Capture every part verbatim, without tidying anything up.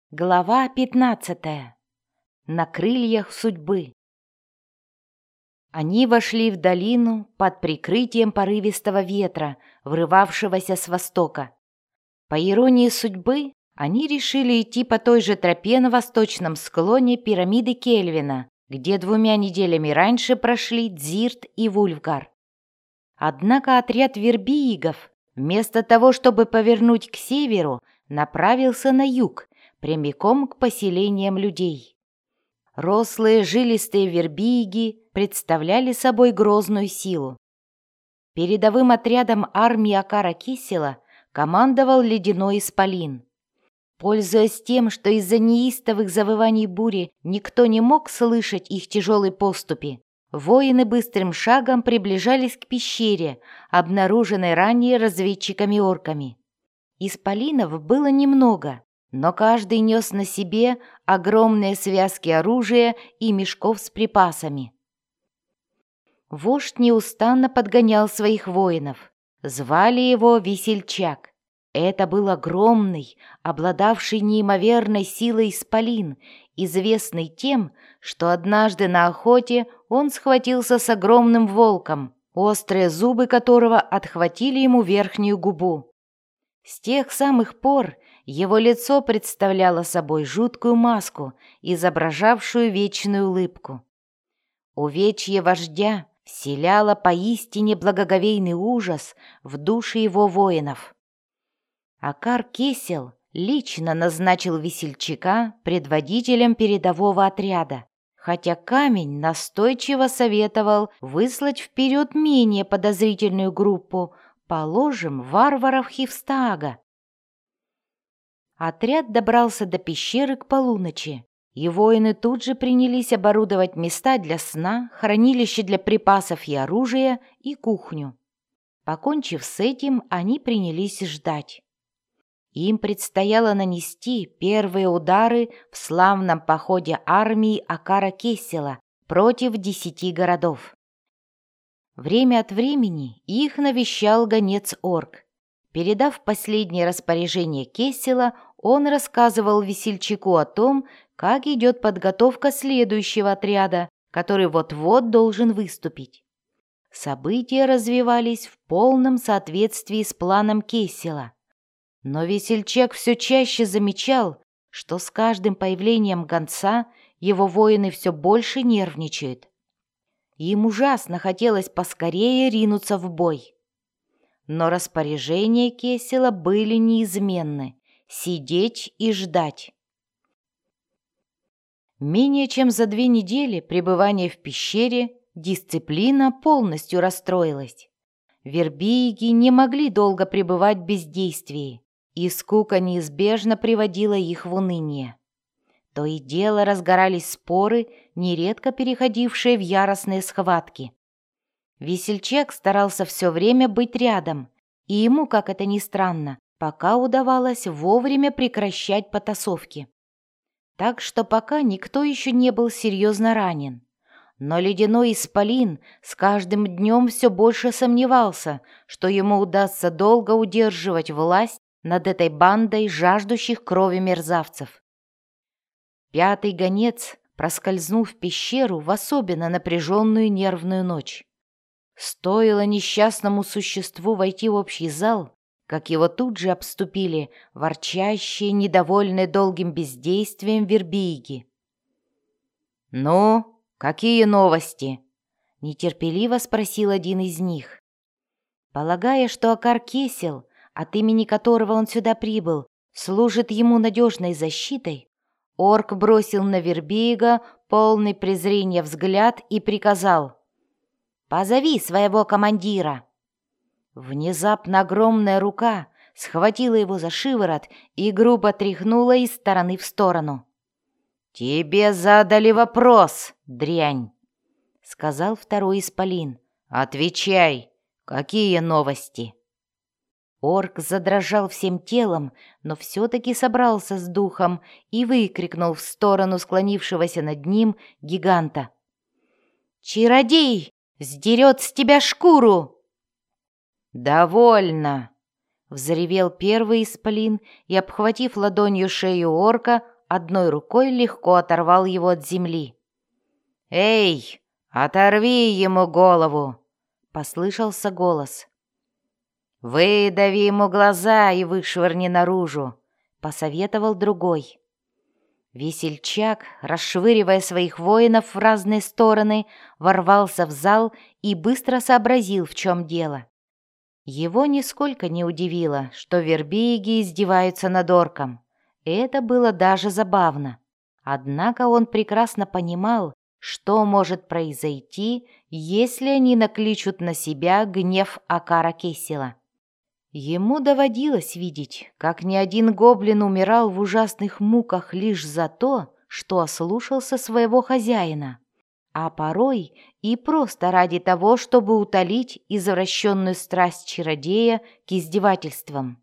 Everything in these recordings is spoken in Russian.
Глава пятнадцатая. На крыльях судьбы. Они вошли в долину под прикрытием порывистого ветра, врывавшегося с востока. По иронии судьбы, они решили идти по той же тропе на восточном склоне пирамиды Кельвина, где двумя неделями раньше прошли Дзирт и Вульфгар. Однако отряд вербиигов, вместо того, чтобы повернуть к северу, направился на юг, прямиком к поселениям людей. Рослые жилистые вербииги представляли собой грозную силу. Передовым отрядом армии Акара Кисела командовал ледяной исполин. Пользуясь тем, что из-за неистовых завываний бури никто не мог слышать их тяжелой поступи, воины быстрым шагом приближались к пещере, обнаруженной ранее разведчиками-орками. Исполинов было немного, но каждый нес на себе огромные связки оружия и мешков с припасами. Вождь неустанно подгонял своих воинов. Звали его Весельчак. Это был огромный, обладавший неимоверной силой исполин, известный тем, что однажды на охоте он схватился с огромным волком, острые зубы которого отхватили ему верхнюю губу. С тех самых пор его лицо представляло собой жуткую маску, изображавшую вечную улыбку. Увечье вождя вселяло поистине благоговейный ужас в души его воинов. Акар Кесел лично назначил весельчака предводителем передового отряда, хотя камень настойчиво советовал выслать вперед менее подозрительную группу, положим, варваров Хивстаага. Отряд добрался до пещеры к полуночи, и воины тут же принялись оборудовать места для сна, хранилище для припасов и оружия и кухню. Покончив с этим, они принялись ждать. Им предстояло нанести первые удары в славном походе армии Акара Кесела против десяти городов. Время от времени их навещал гонец-орк. Передав последнее распоряжение Кесела, он рассказывал весельчаку о том, как идет подготовка следующего отряда, который вот-вот должен выступить. События развивались в полном соответствии с планом Кесела. Но весельчак все чаще замечал, что с каждым появлением гонца его воины все больше нервничают. Им ужасно хотелось поскорее ринуться в бой. Но распоряжения Кесела были неизменны — сидеть и ждать. Менее чем за две недели пребывания в пещере дисциплина полностью расстроилась. Вербииги не могли долго пребывать в бездействии, и скука неизбежно приводила их в уныние. То и дело разгорались споры, нередко переходившие в яростные схватки. Весельчак старался все время быть рядом, и ему, как это ни странно, пока удавалось вовремя прекращать потасовки. Так что пока никто еще не был серьезно ранен. Но ледяной исполин с каждым днем все больше сомневался, что ему удастся долго удерживать власть над этой бандой жаждущих крови мерзавцев. Пятый гонец проскользнул в пещеру в особенно напряженную нервную ночь. Стоило несчастному существу войти в общий зал, как его тут же обступили ворчащие, недовольные долгим бездействием вербииги. «Ну, какие новости?» — нетерпеливо спросил один из них. Полагая, что Акар Кесел, от имени которого он сюда прибыл, служит ему надежной защитой, орк бросил на вербиига полный презрения взгляд и приказал: «Позови своего командира». Внезапно огромная рука схватила его за шиворот и грубо тряхнула из стороны в сторону. «Тебе задали вопрос, дрянь», — сказал второй исполин. «Отвечай, какие новости?» Орк задрожал всем телом, но все-таки собрался с духом и выкрикнул в сторону склонившегося над ним гиганта: «Чародей сдерет с тебя шкуру!» «Довольно!» — взревел первый исполин и, обхватив ладонью шею орка, одной рукой легко оторвал его от земли. «Эй, оторви ему голову!» — послышался голос. «Выдави ему глаза и вышвырни наружу», — посоветовал другой. Весельчак, расшвыривая своих воинов в разные стороны, ворвался в зал и быстро сообразил, в чем дело. Его нисколько не удивило, что вербиги издеваются над орком. Это было даже забавно. Однако он прекрасно понимал, что может произойти, если они накличут на себя гнев Акара Кесила. Ему доводилось видеть, как ни один гоблин умирал в ужасных муках лишь за то, что ослушался своего хозяина, а порой и просто ради того, чтобы утолить извращенную страсть чародея к издевательствам.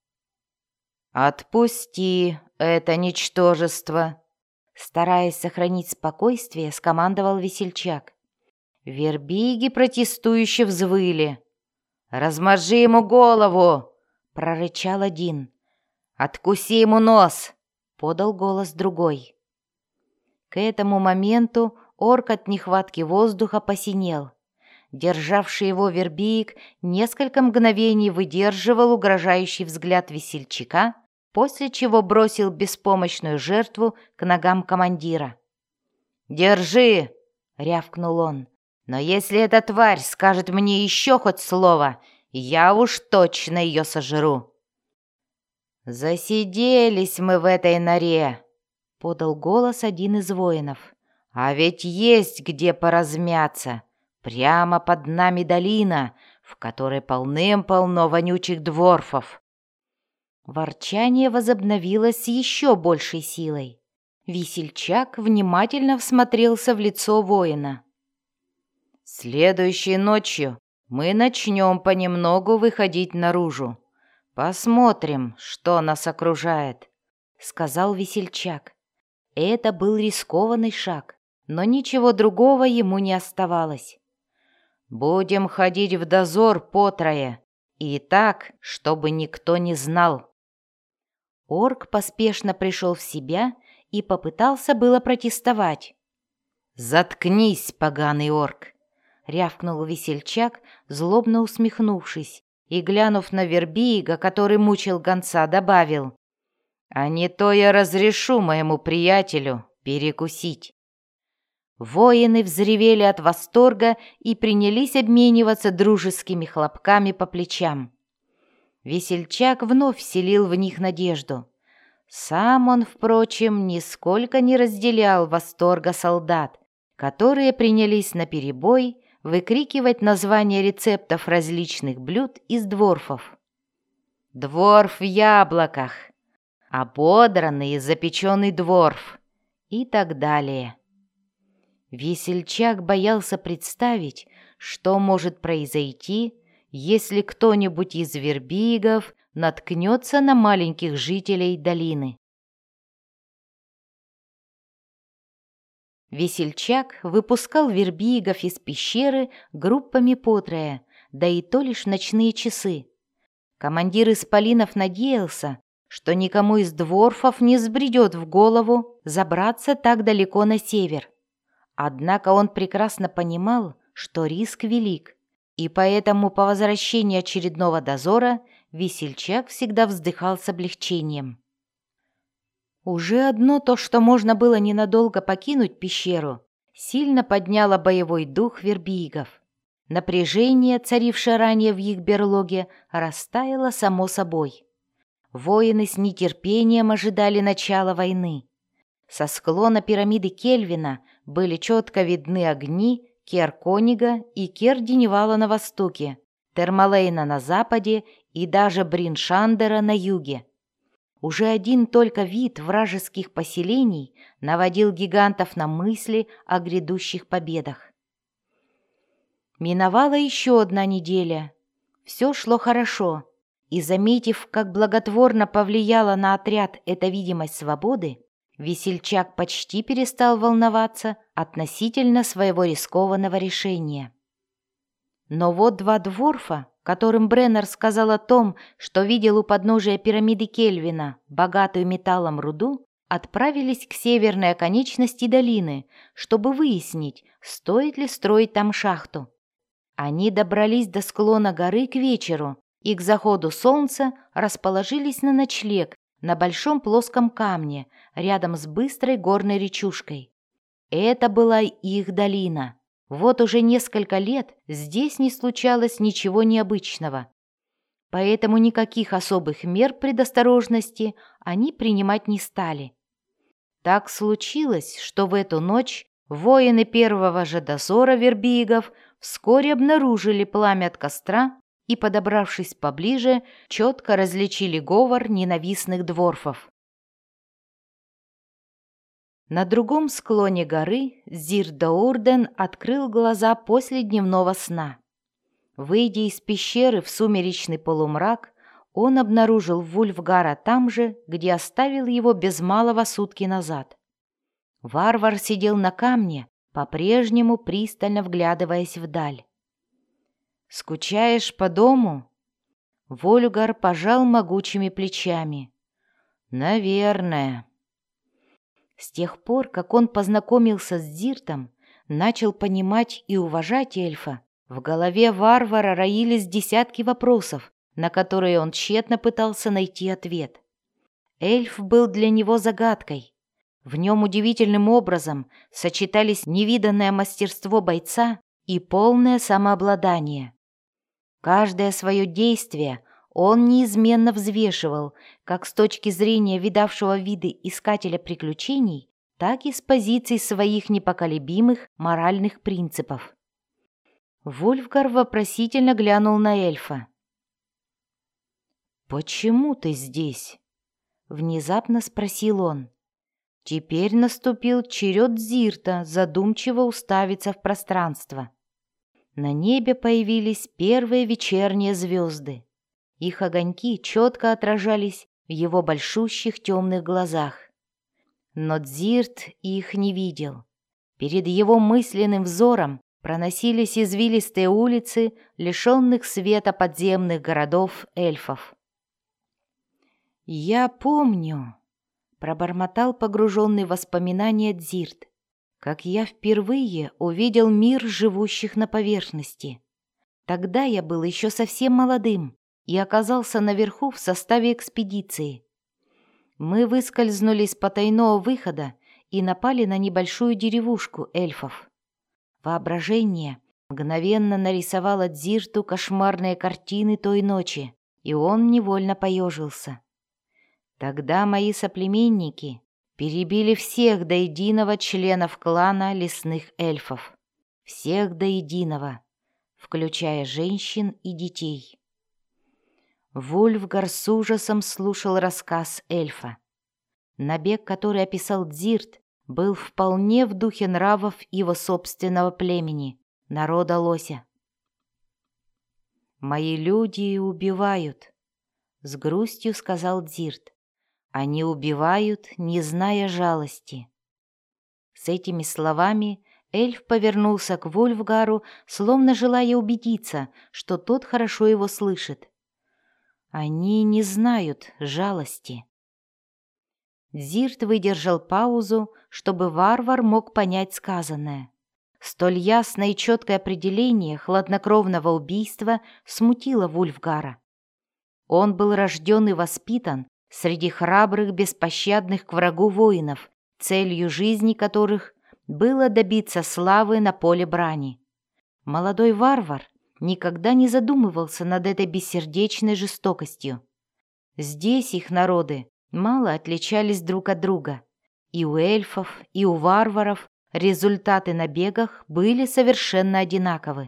«Отпусти это ничтожество!» Стараясь сохранить спокойствие, скомандовал весельчак. Вербиги протестующе взвыли. «Размажи ему голову!» — прорычал один. «Откуси ему нос!» — подал голос другой. К этому моменту орк от нехватки воздуха посинел. Державший его вербиик несколько мгновений выдерживал угрожающий взгляд весельчака, после чего бросил беспомощную жертву к ногам командира. «Держи!» — рявкнул он. «Но если эта тварь скажет мне еще хоть слово, я уж точно ее сожру». «Засиделись мы в этой норе», — подал голос один из воинов. «А ведь есть где поразмяться. Прямо под нами долина, в которой полным-полно вонючих дворфов». Ворчание возобновилось с еще большей силой. Весельчак внимательно всмотрелся в лицо воина. «Следующей ночью мы начнем понемногу выходить наружу. Посмотрим, что нас окружает», — сказал весельчак. Это был рискованный шаг, но ничего другого ему не оставалось. «Будем ходить в дозор по трое, и так, чтобы никто не знал». Орк поспешно пришел в себя и попытался было протестовать. «Заткнись, поганый орк!» — рявкнул весельчак, злобно усмехнувшись, и, глянув на вербига, который мучил гонца, добавил: «А не то я разрешу моему приятелю перекусить». Воины взревели от восторга и принялись обмениваться дружескими хлопками по плечам. Весельчак вновь вселил в них надежду. Сам он, впрочем, нисколько не разделял восторга солдат, которые принялись наперебой выкрикивать названия рецептов различных блюд из дворфов. «Дворф в яблоках», «ободранный и запеченный дворф» и так далее. Весельчак боялся представить, что может произойти, если кто-нибудь из вербигов наткнется на маленьких жителей долины. Весельчак выпускал вербигов из пещеры группами по трое, да и то лишь в ночные часы. Командир исполинов надеялся, что никому из дворфов не взбредет в голову забраться так далеко на север. Однако он прекрасно понимал, что риск велик, и поэтому по возвращении очередного дозора весельчак всегда вздыхал с облегчением. Уже одно то, что можно было ненадолго покинуть пещеру, сильно подняло боевой дух вербигов. Напряжение, царившее ранее в их берлоге, растаяло само собой. Воины с нетерпением ожидали начала войны. Со склона пирамиды Кельвина были четко видны огни Кер-Конига и Кер-Деневала на востоке, Термалейна на западе и даже Бриншандера на юге. Уже один только вид вражеских поселений наводил гигантов на мысли о грядущих победах. Миновала еще одна неделя. Все шло хорошо, и, заметив, как благотворно повлияла на отряд эта видимость свободы, весельчак почти перестал волноваться относительно своего рискованного решения. Но вот два дворфа, которым Бреннер сказал о том, что видел у подножия пирамиды Кельвина богатую металлом руду, отправились к северной оконечности долины, чтобы выяснить, стоит ли строить там шахту. Они добрались до склона горы к вечеру и к заходу солнца расположились на ночлег на большом плоском камне рядом с быстрой горной речушкой. Это была их долина. Вот уже несколько лет здесь не случалось ничего необычного, поэтому никаких особых мер предосторожности они принимать не стали. Так случилось, что в эту ночь воины первого же дозора вербигов вскоре обнаружили пламя от костра и, подобравшись поближе, четко различили говор ненавистных дворфов. На другом склоне горы Зирдаурден открыл глаза после дневного сна. Выйдя из пещеры в сумеречный полумрак, он обнаружил Вульфгара там же, где оставил его без малого сутки назад. Варвар сидел на камне, по-прежнему пристально вглядываясь вдаль. «Скучаешь по дому?» Вольфгар пожал могучими плечами. «Наверное». С тех пор, как он познакомился с Дзиртом, начал понимать и уважать эльфа, в голове варвара роились десятки вопросов, на которые он тщетно пытался найти ответ. Эльф был для него загадкой. В нем удивительным образом сочетались невиданное мастерство бойца и полное самообладание. Каждое свое действие он неизменно взвешивал, как с точки зрения видавшего виды искателя приключений, так и с позиций своих непоколебимых моральных принципов. Вульфгар вопросительно глянул на эльфа. «Почему ты здесь?» — внезапно спросил он. Теперь наступил черед Дзирта задумчиво уставиться в пространство. На небе появились первые вечерние звезды. Их огоньки четко отражались в его большущих темных глазах. Но Дзирт их не видел. Перед его мысленным взором проносились извилистые улицы, лишенных света подземных городов эльфов. «Я помню», — пробормотал погруженный в воспоминания Дзирт, «как я впервые увидел мир живущих на поверхности. Тогда я был еще совсем молодым и оказался наверху в составе экспедиции. Мы выскользнули из потайного выхода и напали на небольшую деревушку эльфов. Воображение мгновенно нарисовало Дзирту кошмарные картины той ночи, и он невольно поежился. Тогда мои соплеменники перебили всех до единого членов клана лесных эльфов. Всех до единого, включая женщин и детей». Вульфгар с ужасом слушал рассказ эльфа. Набег, который описал Дзирт, был вполне в духе нравов его собственного племени, народа Лося. «Мои люди убивают», — с грустью сказал Дзирт. «Они убивают, не зная жалости». С этими словами эльф повернулся к Вульфгару, словно желая убедиться, что тот хорошо его слышит. «Они не знают жалости». Дзирт выдержал паузу, чтобы варвар мог понять сказанное. Столь ясное и четкое определение хладнокровного убийства смутило Вульфгара. Он был рожден и воспитан среди храбрых, беспощадных к врагу воинов, целью жизни которых было добиться славы на поле брани. Молодой варвар никогда не задумывался над этой бессердечной жестокостью. Здесь их народы мало отличались друг от друга. И у эльфов, и у варваров результаты набегов были совершенно одинаковы.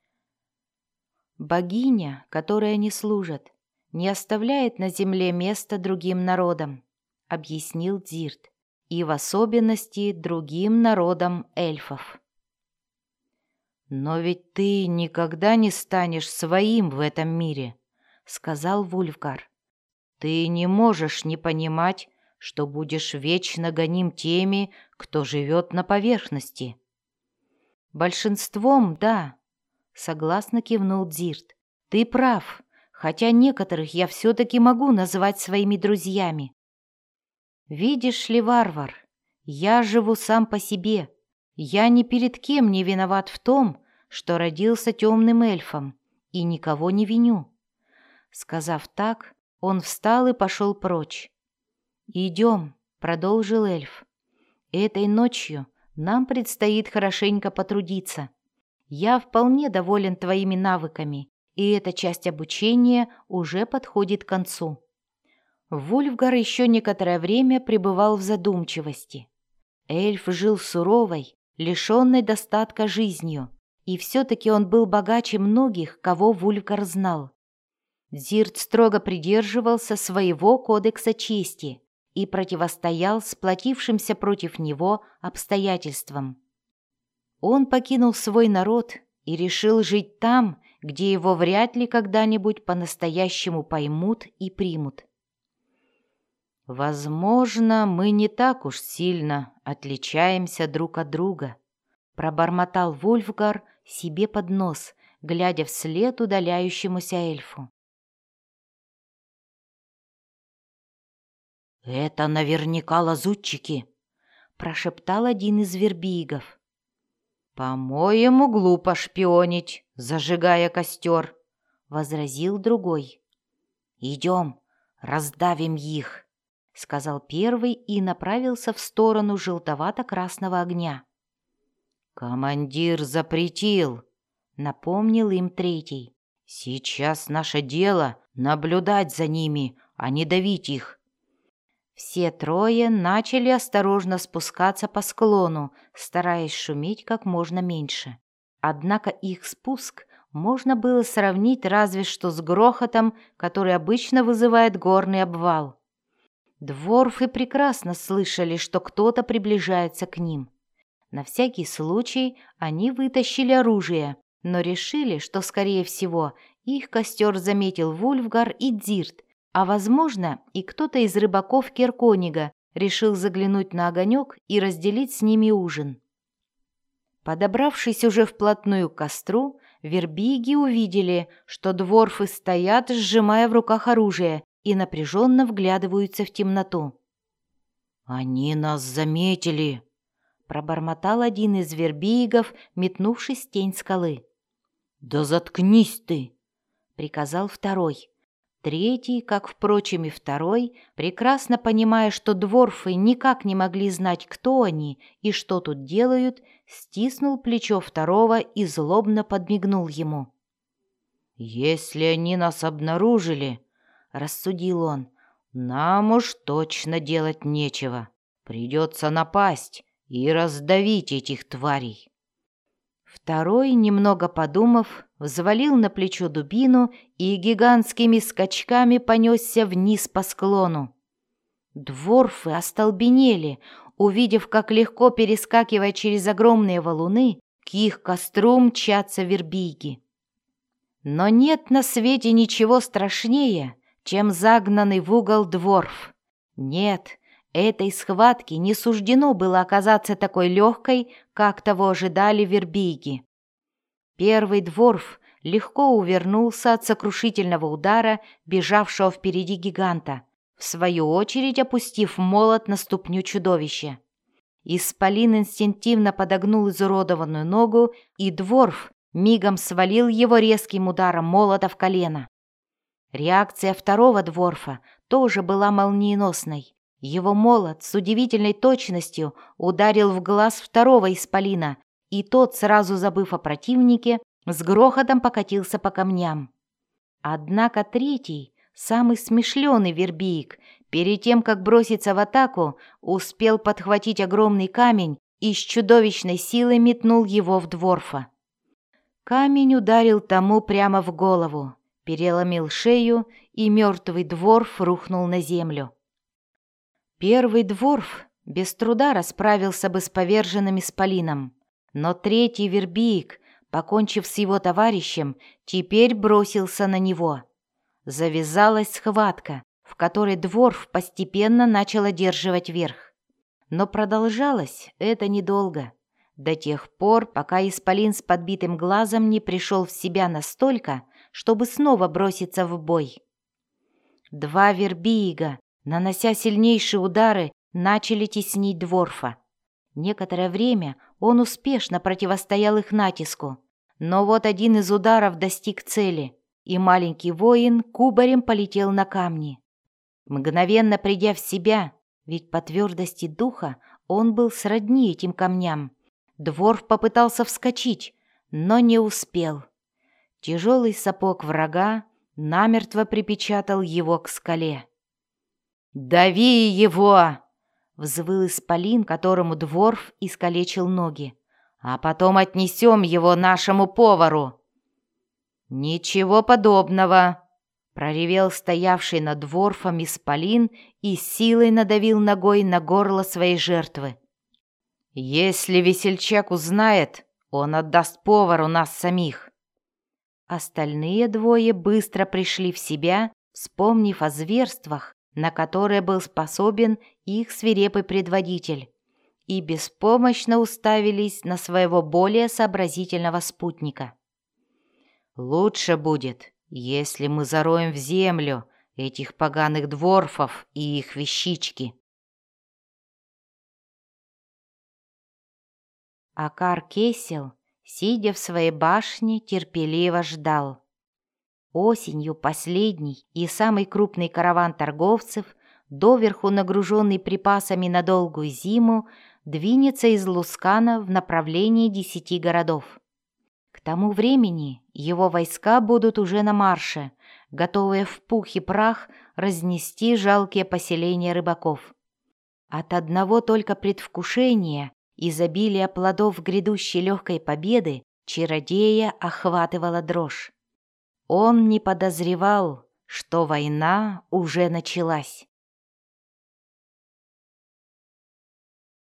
Богиня, которой они служат, не оставляет на земле места другим народам, объяснил Дзирт, и в особенности другим народам эльфов. «Но ведь ты никогда не станешь своим в этом мире», — сказал Вульфгар. «Ты не можешь не понимать, что будешь вечно гоним теми, кто живет на поверхности». «Большинством, да», — согласно кивнул Дзирт. «Ты прав, хотя некоторых я все-таки могу назвать своими друзьями». «Видишь ли, варвар, я живу сам по себе. Я ни перед кем не виноват в том, что родился темным эльфом, и никого не виню». Сказав так, он встал и пошел прочь. «Идем», — продолжил эльф. «Этой ночью нам предстоит хорошенько потрудиться. Я вполне доволен твоими навыками, и эта часть обучения уже подходит к концу». Вульфгар еще некоторое время пребывал в задумчивости. Эльф жил суровой, лишенной достатка жизнью, и все-таки он был богаче многих, кого Вульфгар знал. Дзирт строго придерживался своего кодекса чести и противостоял сплотившимся против него обстоятельствам. Он покинул свой народ и решил жить там, где его вряд ли когда-нибудь по-настоящему поймут и примут. «Возможно, мы не так уж сильно отличаемся друг от друга», — пробормотал Вульфгар себе под нос, глядя вслед удаляющемуся эльфу. «Это наверняка лазутчики», — прошептал один из вербигов. «По-моему, глупо шпионить, зажигая костер», — возразил другой. «Идем, раздавим их», — сказал первый и направился в сторону желтовато-красного огня. «Командир запретил», — напомнил им третий. «Сейчас наше дело — наблюдать за ними, а не давить их». Все трое начали осторожно спускаться по склону, стараясь шуметь как можно меньше. Однако их спуск можно было сравнить разве что с грохотом, который обычно вызывает горный обвал. Дворфы прекрасно слышали, что кто-то приближается к ним. На всякий случай они вытащили оружие, но решили, что, скорее всего, их костер заметил Вульфгар и Дзирт, а, возможно, и кто-то из рыбаков Керконига решил заглянуть на огонек и разделить с ними ужин. Подобравшись уже вплотную к костру, вербиги увидели, что дворфы стоят, сжимая в руках оружие, и напряженно вглядываются в темноту. «Они нас заметили», — пробормотал один из вербигов, метнувшись в тень скалы. «Да заткнись ты», — приказал второй. Третий, как, впрочем, и второй, прекрасно понимая, что дворфы никак не могли знать, кто они и что тут делают, стиснул плечо второго и злобно подмигнул ему. «Если они нас обнаружили, — рассудил он, — нам уж точно делать нечего. Придется напасть и раздавить этих тварей». Второй, немного подумав, взвалил на плечо дубину и гигантскими скачками понесся вниз по склону. Дворфы остолбенели, увидев, как легко, перескакивая через огромные валуны, к их костру мчатся вербиги. Но нет на свете ничего страшнее, чем загнанный в угол дворф. Нет, этой схватке не суждено было оказаться такой легкой, как того ожидали вербиги. Первый дворф легко увернулся от сокрушительного удара, бежавшего впереди гиганта, в свою очередь опустив молот на ступню чудовища. Исполин инстинктивно подогнул изуродованную ногу, и дворф мигом свалил его резким ударом молота в колено. Реакция второго дворфа тоже была молниеносной. Его молот с удивительной точностью ударил в глаз второго исполина, и тот, сразу забыв о противнике, с грохотом покатился по камням. Однако третий, самый смышленый вербиик, перед тем, как броситься в атаку, успел подхватить огромный камень и с чудовищной силой метнул его в дворфа. Камень ударил тому прямо в голову, переломил шею, и мертвый дворф рухнул на землю. Первый дворф без труда расправился бы с поверженным исполином, но третий вербиик, покончив с его товарищем, теперь бросился на него. Завязалась схватка, в которой дворф постепенно начал одерживать верх. Но продолжалось это недолго, до тех пор, пока исполин с подбитым глазом не пришел в себя настолько, чтобы снова броситься в бой. Два вербиига, нанося сильнейшие удары, начали теснить дворфа. Некоторое время он успешно противостоял их натиску, но вот один из ударов достиг цели, и маленький воин кубарем полетел на камни. Мгновенно придя в себя, ведь по твердости духа он был сродни этим камням, дворф попытался вскочить, но не успел. Тяжелый сапог врага намертво припечатал его к скале. «Дави его!» — взвыл исполин, которому дворф искалечил ноги. «А потом отнесем его нашему повару!» «Ничего подобного!» — проревел стоявший над дворфом исполин и силой надавил ногой на горло своей жертвы. «Если весельчак узнает, он отдаст повару нас самих!» Остальные двое быстро пришли в себя, вспомнив о зверствах, на которые был способен их свирепый предводитель, и беспомощно уставились на своего более сообразительного спутника. «Лучше будет, если мы зароем в землю этих поганых дворфов и их вещички». Акар Кесел, сидя в своей башне, терпеливо ждал. Осенью последний и самый крупный караван торговцев, доверху нагруженный припасами на долгую зиму, двинется из Лускана в направлении десяти городов. К тому времени его войска будут уже на марше, готовые в пух и прах разнести жалкие поселения рыбаков. От одного только предвкушения изобилия плодов грядущей легкой победы чародея охватывала дрожь. Он не подозревал, что война уже началась.